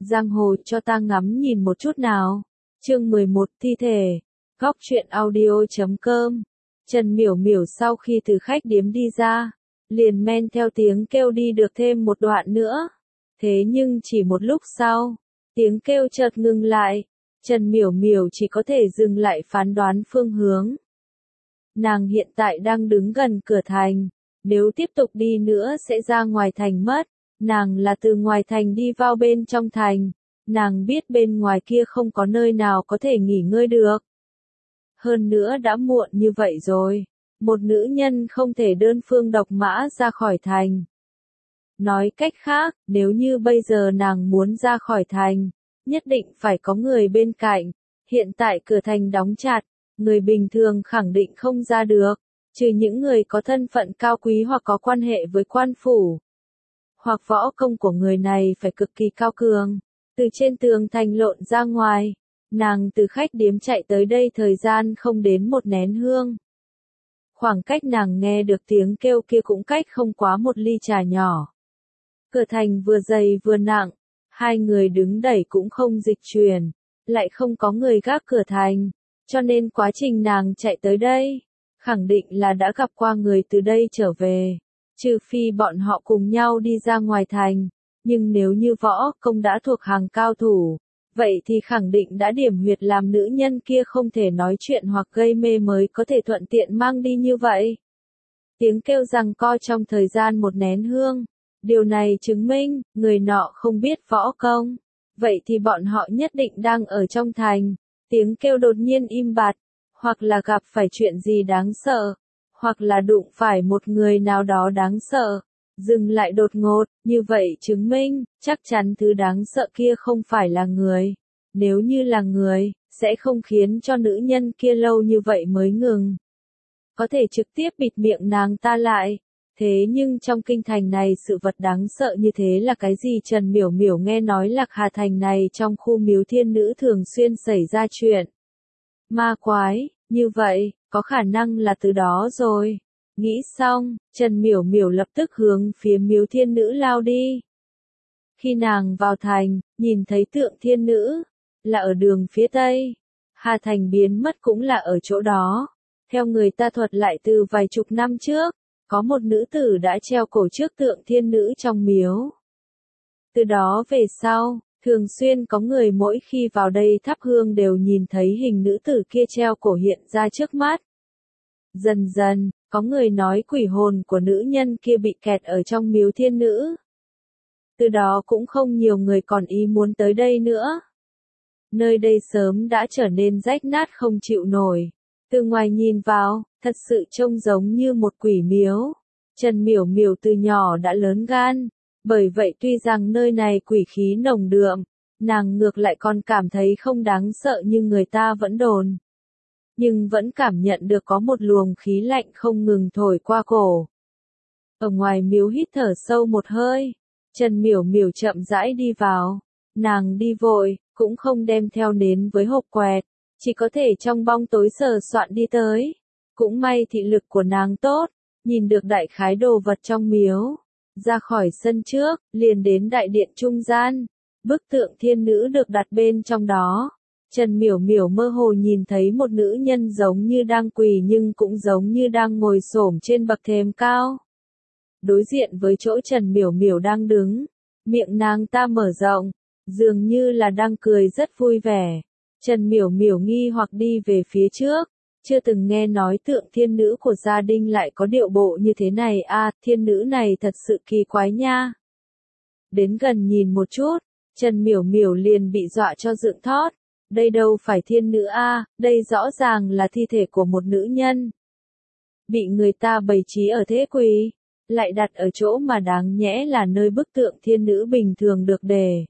Giang hồ cho ta ngắm nhìn một chút nào. Chương 11 thi thể. Góc truyện audio.com. Trần Miểu Miểu sau khi từ khách điếm đi ra, liền men theo tiếng kêu đi được thêm một đoạn nữa. Thế nhưng chỉ một lúc sau, tiếng kêu chợt ngừng lại. Trần Miểu Miểu chỉ có thể dừng lại phán đoán phương hướng. Nàng hiện tại đang đứng gần cửa thành, nếu tiếp tục đi nữa sẽ ra ngoài thành mất. Nàng là từ ngoài thành đi vào bên trong thành, nàng biết bên ngoài kia không có nơi nào có thể nghỉ ngơi được. Hơn nữa đã muộn như vậy rồi, một nữ nhân không thể đơn phương độc mã ra khỏi thành. Nói cách khác, nếu như bây giờ nàng muốn ra khỏi thành, nhất định phải có người bên cạnh. Hiện tại cửa thành đóng chặt, người bình thường khẳng định không ra được, trừ những người có thân phận cao quý hoặc có quan hệ với quan phủ. Hoặc võ công của người này phải cực kỳ cao cường. Từ trên tường thành lộn ra ngoài, nàng từ khách điếm chạy tới đây thời gian không đến một nén hương. Khoảng cách nàng nghe được tiếng kêu kia cũng cách không quá một ly trà nhỏ. Cửa thành vừa dày vừa nặng, hai người đứng đẩy cũng không dịch chuyển, lại không có người gác cửa thành, cho nên quá trình nàng chạy tới đây, khẳng định là đã gặp qua người từ đây trở về. Trừ phi bọn họ cùng nhau đi ra ngoài thành, nhưng nếu như võ công đã thuộc hàng cao thủ, vậy thì khẳng định đã điểm huyệt làm nữ nhân kia không thể nói chuyện hoặc gây mê mới có thể thuận tiện mang đi như vậy. Tiếng kêu giằng co trong thời gian một nén hương, điều này chứng minh, người nọ không biết võ công, vậy thì bọn họ nhất định đang ở trong thành. Tiếng kêu đột nhiên im bặt, hoặc là gặp phải chuyện gì đáng sợ, hoặc là đụng phải một người nào đó đáng sợ, dừng lại đột ngột, như vậy chứng minh, chắc chắn thứ đáng sợ kia không phải là người. Nếu như là người, sẽ không khiến cho nữ nhân kia lâu như vậy mới ngừng. Có thể trực tiếp bịt miệng nàng ta lại. Thế nhưng trong kinh thành này sự vật đáng sợ như thế là cái gì? Trần Miểu Miểu nghe nói Lạc Hà thành này trong khu miếu thiên nữ thường xuyên xảy ra chuyện ma quái, như vậy, có khả năng là từ đó rồi. Nghĩ xong, Trần Miểu Miểu lập tức hướng phía miếu thiên nữ lao đi. Khi nàng vào thành, nhìn thấy tượng thiên nữ, là ở đường phía tây. Hà thành biến mất cũng là ở chỗ đó. Theo người ta thuật lại từ vài chục năm trước, có một nữ tử đã treo cổ trước tượng thiên nữ trong miếu. Từ đó về sau, thường xuyên có người mỗi khi vào đây thắp hương đều nhìn thấy hình nữ tử kia treo cổ hiện ra trước mắt. Dần dần, có người nói quỷ hồn của nữ nhân kia bị kẹt ở trong miếu thiên nữ. Từ đó cũng không nhiều người còn ý muốn tới đây nữa. Nơi đây sớm đã trở nên rách nát không chịu nổi. Từ ngoài nhìn vào, thật sự trông giống như một quỷ miếu. Trần Miểu Miểu từ nhỏ đã lớn gan, bởi vậy tuy rằng nơi này quỷ khí nồng đượm, nàng ngược lại còn cảm thấy không đáng sợ như người ta vẫn đồn. Nhưng vẫn cảm nhận được có một luồng khí lạnh không ngừng thổi qua cổ. Ở ngoài miếu hít thở sâu một hơi, Trần Miểu Miểu chậm rãi đi vào. Nàng đi vội, cũng không đem theo nến với hộp quẹt, chỉ có thể trong bóng tối sờ soạn đi tới. Cũng may thị lực của nàng tốt, nhìn được đại khái đồ vật trong miếu. Ra khỏi sân trước, liền đến đại điện trung gian. Bức tượng thiên nữ được đặt bên trong đó. Trần Miểu Miểu mơ hồ nhìn thấy một nữ nhân giống như đang quỳ nhưng cũng giống như đang ngồi xổm trên bậc thềm cao. Đối diện với chỗ Trần Miểu Miểu đang đứng, miệng nàng ta mở rộng, dường như là đang cười rất vui vẻ. Trần Miểu Miểu nghi hoặc đi về phía trước, chưa từng nghe nói tượng thiên nữ của gia đình lại có điệu bộ như thế này. Thiên nữ này thật sự kỳ quái nha. Đến gần nhìn một chút, Trần Miểu Miểu liền bị dọa cho dựng thót. Đây đâu phải thiên nữ đây rõ ràng là thi thể của một nữ nhân. Bị người ta bày trí ở thế quỳ, lại đặt ở chỗ mà đáng nhẽ là nơi bức tượng thiên nữ bình thường được để.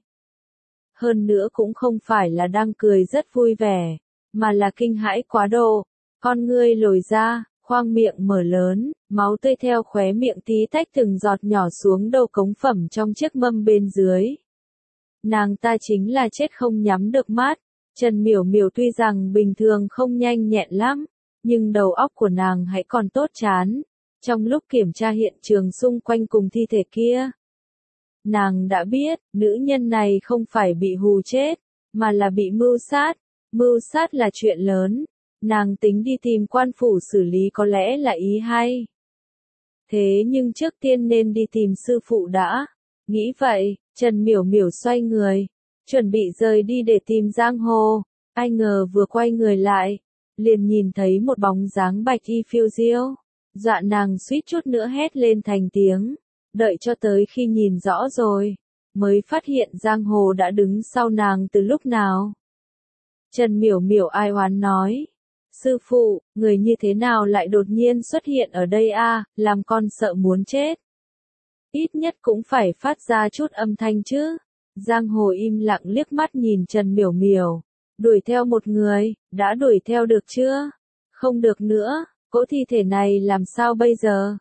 Hơn nữa cũng không phải là đang cười rất vui vẻ, mà là kinh hãi quá độ. Con ngươi lồi ra, khoang miệng mở lớn, máu tươi theo khóe miệng tí tách từng giọt nhỏ xuống đầu cống phẩm trong chiếc mâm bên dưới. Nàng ta chính là chết không nhắm được mắt. Trần Miểu Miểu tuy rằng bình thường không nhanh nhẹn lắm, nhưng đầu óc của nàng hãy còn tốt chán. Trong lúc kiểm tra hiện trường xung quanh cùng thi thể kia, Nàng đã biết, nữ nhân này không phải bị hù chết, mà là bị mưu sát. Mưu sát là chuyện lớn. Nàng tính đi tìm quan phủ xử lý có lẽ là ý hay. Thế nhưng trước tiên nên đi tìm sư phụ đã. Nghĩ vậy, Trần Miểu Miểu xoay người, chuẩn bị rời đi để tìm Giang Hồ. Ai ngờ vừa quay người lại, liền nhìn thấy một bóng dáng bạch y phiêu diêu. Dọa nàng suýt chút nữa hét lên thành tiếng. Đợi cho tới khi nhìn rõ rồi, mới phát hiện Giang Hồ đã đứng sau nàng từ lúc nào. Trần Miểu Miểu ai oán nói. Sư phụ, người như thế nào lại đột nhiên xuất hiện ở đây a, làm con sợ muốn chết. Ít nhất cũng phải phát ra chút âm thanh chứ. Giang Hồ im lặng liếc mắt nhìn Trần Miểu Miểu. Đuổi theo một người, đã đuổi theo được chưa? Không được nữa, cỗ thi thể này làm sao bây giờ?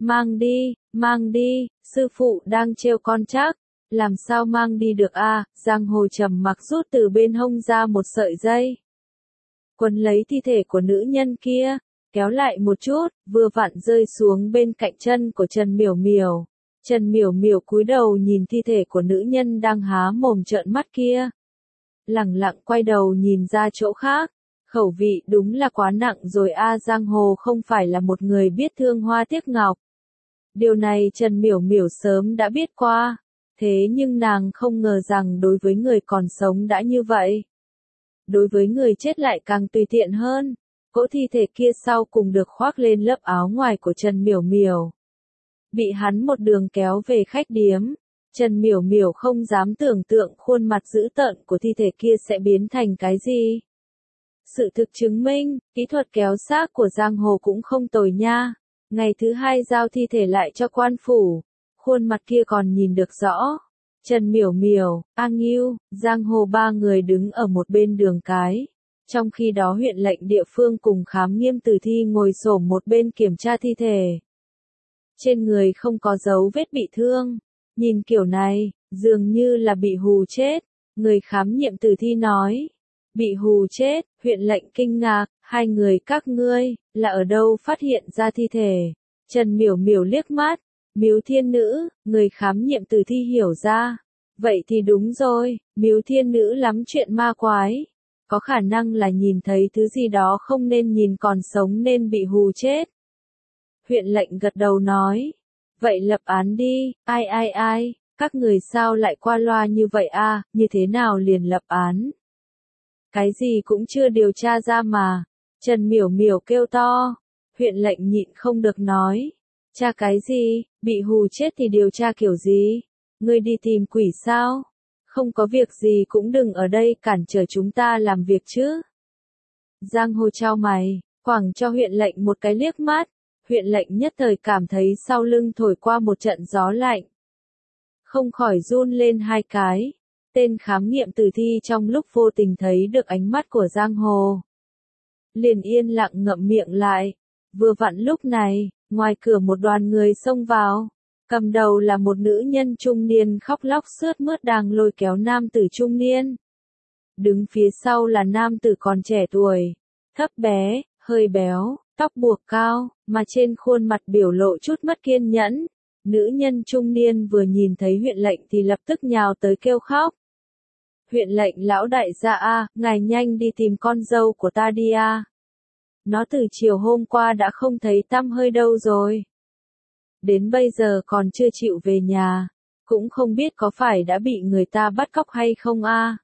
Mang đi, sư phụ đang trêu con chắc. Làm sao mang đi được a? Giang Hồ trầm mặc rút từ bên hông ra một sợi dây. Quấn lấy thi thể của nữ nhân kia, kéo lại một chút, vừa vặn rơi xuống bên cạnh chân của Trần Miểu Miểu. Trần Miểu Miểu cúi đầu nhìn thi thể của nữ nhân đang há mồm trợn mắt kia. Lẳng lặng quay đầu nhìn ra chỗ khác. Khẩu vị đúng là quá nặng rồi a. Giang Hồ không phải là một người biết thương hoa tiếc ngọc. Điều này Trần Miểu Miểu sớm đã biết qua. Thế nhưng nàng không ngờ rằng đối với người còn sống đã như vậy. Đối với người chết lại càng tùy tiện hơn. Cỗ thi thể kia sau cùng được khoác lên lớp áo ngoài của Trần Miểu Miểu. Bị hắn một đường kéo về khách điếm. Trần Miểu Miểu không dám tưởng tượng khuôn mặt dữ tợn của thi thể kia sẽ biến thành cái gì. Sự thực chứng minh, kỹ thuật kéo xác của Giang Hồ cũng không tồi nha. Ngày thứ hai giao thi thể lại cho quan phủ. Khuôn mặt kia còn nhìn được rõ. Trần Miểu Miểu, A Ngưu, Giang Hồ ba người đứng ở một bên đường cái. Trong khi đó huyện lệnh địa phương cùng khám nghiệm tử thi ngồi xổm một bên kiểm tra thi thể. Trên người không có dấu vết bị thương. Nhìn kiểu này, dường như là bị hù chết. Người khám nghiệm tử thi nói. Bị hù chết, huyện lệnh kinh ngạc, hai người các ngươi, là ở đâu phát hiện ra thi thể. Trần Miểu Miểu liếc mắt. Miếu Thiên Nữ, người khám nghiệm tử thi hiểu ra. Vậy thì đúng rồi, Miếu Thiên Nữ lắm chuyện ma quái. Có khả năng là nhìn thấy thứ gì đó không nên nhìn còn sống nên bị hù chết. Huyện lệnh gật đầu nói. Vậy lập án đi, ai, các người sao lại qua loa như vậy a, như thế nào liền lập án? Cái gì cũng chưa điều tra ra mà. Trần Miểu Miểu kêu to. Huyện lệnh nhịn không được nói. Tra cái gì, bị hù chết thì điều tra kiểu gì? Ngươi đi tìm quỷ sao? Không có việc gì cũng đừng ở đây cản trở chúng ta làm việc chứ. Giang Hồ chau mày, quẳng cho huyện lệnh một cái liếc mắt. Huyện lệnh nhất thời cảm thấy sau lưng thổi qua một trận gió lạnh. Không khỏi run lên hai cái. Tên khám nghiệm tử thi trong lúc vô tình thấy được ánh mắt của Giang Hồ. Liền yên lặng ngậm miệng lại. Vừa vặn lúc này, ngoài cửa một đoàn người xông vào. Cầm đầu là một nữ nhân trung niên khóc lóc sướt mướt đang lôi kéo nam tử trung niên. Đứng phía sau là nam tử còn trẻ tuổi, thấp bé, hơi béo, tóc buộc cao, mà trên khuôn mặt biểu lộ chút mất kiên nhẫn. Nữ nhân trung niên vừa nhìn thấy huyện lệnh thì lập tức nhào tới kêu khóc. Huyện lệnh lão đại gia a, ngài nhanh đi tìm con dâu của ta đi a. Nó từ chiều hôm qua đã không thấy tăm hơi đâu rồi. Đến bây giờ còn chưa chịu về nhà, cũng không biết có phải đã bị người ta bắt cóc hay không a.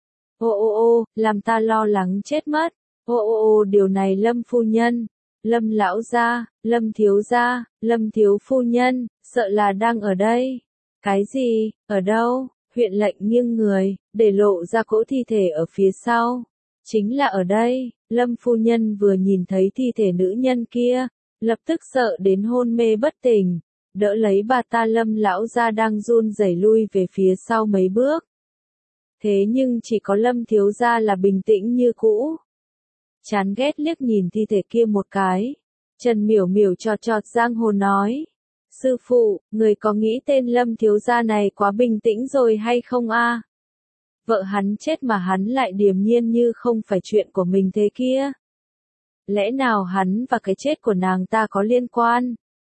Ô, làm ta lo lắng chết mất. Ô, điều này Lâm phu nhân, Lâm lão gia, Lâm thiếu gia, Lâm thiếu phu nhân, sợ là đang ở đây. Cái gì, ở đâu? Huyện lệnh nghiêng người, để lộ ra cỗ thi thể ở phía sau. Chính là ở đây. Lâm phu nhân vừa nhìn thấy thi thể nữ nhân kia, lập tức sợ đến hôn mê bất tỉnh, đỡ lấy bà ta. Lâm lão gia đang run rẩy lui về phía sau mấy bước. Thế nhưng chỉ có Lâm thiếu gia là bình tĩnh như cũ. Chán ghét liếc nhìn thi thể kia một cái. Trần Miểu Miểu chọt Giang Hồ nói. Sư phụ, người có nghĩ tên Lâm thiếu gia này quá bình tĩnh rồi hay không a? Vợ hắn chết mà hắn lại điềm nhiên như không phải chuyện của mình thế kia. Lẽ nào hắn và cái chết của nàng ta có liên quan?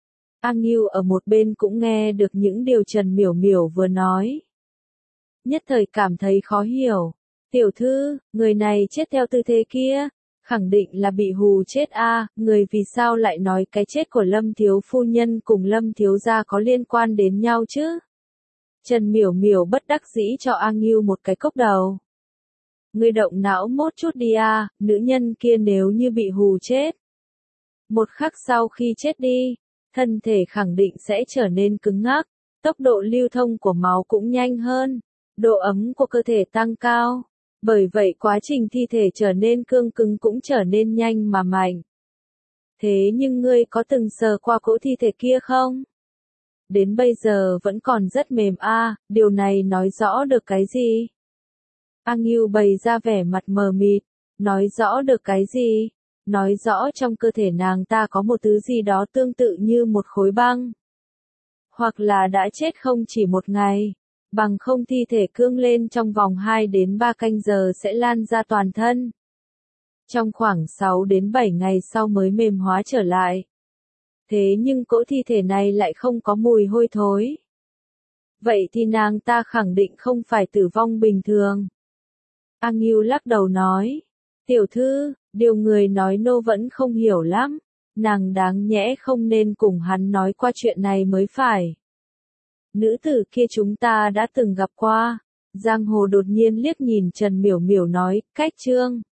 A Ngưu ở một bên cũng nghe được những điều Trần Miểu Miểu vừa nói. Nhất thời cảm thấy khó hiểu. Tiểu thư, người này chết theo tư thế kia, khẳng định là bị hù chết a, người vì sao lại nói cái chết của Lâm thiếu phu nhân cùng Lâm thiếu gia có liên quan đến nhau chứ? Trần Miểu Miểu bất đắc dĩ cho A Ngưu một cái cốc đầu. Ngươi động não một chút đi a, nữ nhân kia nếu như bị hù chết. Một khắc sau khi chết đi, thân thể khẳng định sẽ trở nên cứng ngắc, tốc độ lưu thông của máu cũng nhanh hơn, độ ấm của cơ thể tăng cao. Bởi vậy quá trình thi thể trở nên cương cứng cũng trở nên nhanh mà mạnh. Thế nhưng ngươi có từng sờ qua cỗ thi thể kia không? Đến bây giờ vẫn còn rất mềm a, điều này nói rõ được cái gì? A Ngưu bày ra vẻ mặt mờ mịt, nói rõ được cái gì? Nói rõ trong cơ thể nàng ta có một thứ gì đó tương tự như một khối băng. Hoặc là đã chết không chỉ một ngày, bằng không thi thể cương lên trong vòng 2 đến 3 canh giờ sẽ lan ra toàn thân. Trong khoảng 6 đến 7 ngày sau mới mềm hóa trở lại. Thế nhưng cỗ thi thể này lại không có mùi hôi thối. Vậy thì nàng ta khẳng định không phải tử vong bình thường. A Ngưu lắc đầu nói, tiểu thư, điều người nói nô vẫn không hiểu lắm, nàng đáng nhẽ không nên cùng hắn nói qua chuyện này mới phải. Nữ tử kia chúng ta đã từng gặp qua. Giang Hồ đột nhiên liếc nhìn Trần Miểu Miểu nói, cách chương.